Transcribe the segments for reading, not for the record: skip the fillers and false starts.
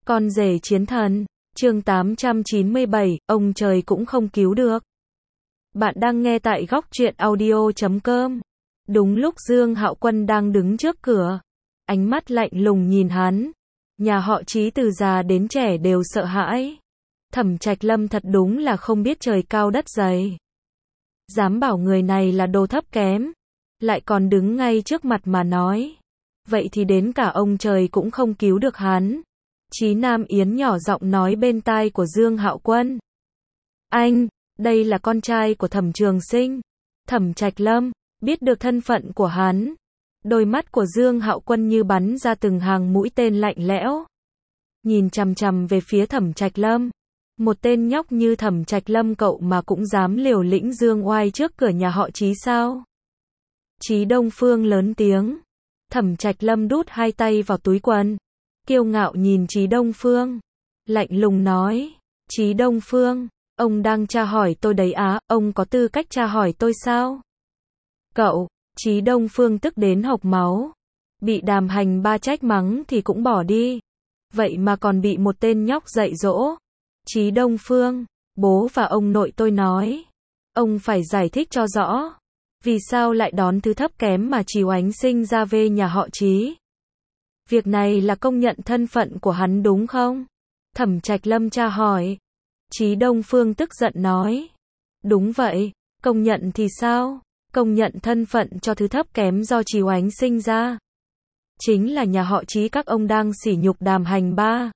Con rể chiến thần, chương 897, ông trời cũng không cứu được. Bạn đang nghe tại góc truyện audio.com. Đúng lúc Dương Hạo Quân đang đứng trước cửa, ánh mắt lạnh lùng nhìn hắn. Nhà họ Trí từ già đến trẻ đều sợ hãi. Thẩm Trạch Lâm thật đúng là không biết trời cao đất dày. Dám bảo người này là đồ thấp kém, lại còn đứng ngay trước mặt mà nói. Vậy thì đến cả ông trời cũng không cứu được hắn. Chí Nam Yến nhỏ giọng nói bên tai của Dương Hạo Quân. Anh, đây là con trai của Thẩm Trường Sinh. Thẩm Trạch Lâm, biết được thân phận của hắn. Đôi mắt của Dương Hạo Quân như bắn ra từng hàng mũi tên lạnh lẽo. Nhìn chằm chằm về phía Thẩm Trạch Lâm. Một tên nhóc như Thẩm Trạch Lâm cậu mà cũng dám liều lĩnh dương oai trước cửa nhà họ Chí sao? Chí Đông Phương lớn tiếng. Thẩm Trạch Lâm đút hai tay vào túi quần, kiêu ngạo nhìn Chí Đông Phương, lạnh lùng nói, Chí Đông Phương, ông đang tra hỏi tôi đấy á, ông có tư cách tra hỏi tôi sao? Cậu, Chí Đông Phương tức đến hộc máu, bị Đàm Hành Ba trách mắng thì cũng bỏ đi, vậy mà còn bị một tên nhóc dạy dỗ. Chí Đông Phương, bố và ông nội tôi nói, ông phải giải thích cho rõ. Vì sao lại đón thứ thấp kém mà Chí Oánh sinh ra về nhà họ Chí? Việc này là công nhận thân phận của hắn đúng không? Thẩm Trạch Lâm tra hỏi. Chí Đông Phương tức giận nói. Đúng vậy, công nhận thì sao? Công nhận thân phận cho thứ thấp kém do Chí Oánh sinh ra. Chính là nhà họ Chí các ông đang sỉ nhục Đàm Hành Ba.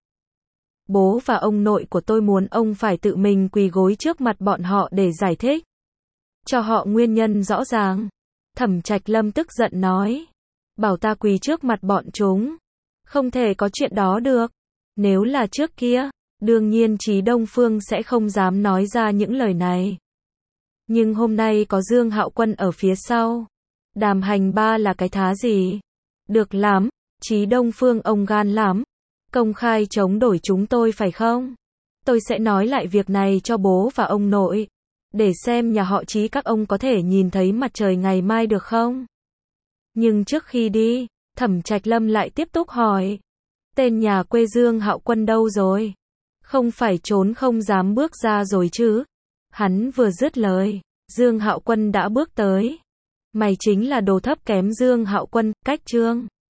Bố và ông nội của tôi muốn ông phải tự mình quỳ gối trước mặt bọn họ để giải thích. Cho họ nguyên nhân rõ ràng. Thẩm Trạch Lâm tức giận nói. Bảo ta quỳ trước mặt bọn chúng. Không thể có chuyện đó được. Nếu là trước kia, đương nhiên Chí Đông Phương sẽ không dám nói ra những lời này. Nhưng hôm nay có Dương Hạo Quân ở phía sau. Đàm Hành Ba là cái thá gì? Được lắm, Chí Đông Phương ông gan lắm. Công khai chống đổi chúng tôi phải không? Tôi sẽ nói lại việc này cho bố và ông nội. Để xem nhà họ Chí các ông có thể nhìn thấy mặt trời ngày mai được không? Nhưng trước khi đi, Thẩm Trạch Lâm lại tiếp tục hỏi. Tên nhà quê Dương Hạo Quân đâu rồi? Không phải trốn không dám bước ra rồi chứ? Hắn vừa dứt lời, Dương Hạo Quân đã bước tới. Mày chính là đồ thấp kém Dương Hạo Quân, cách chương.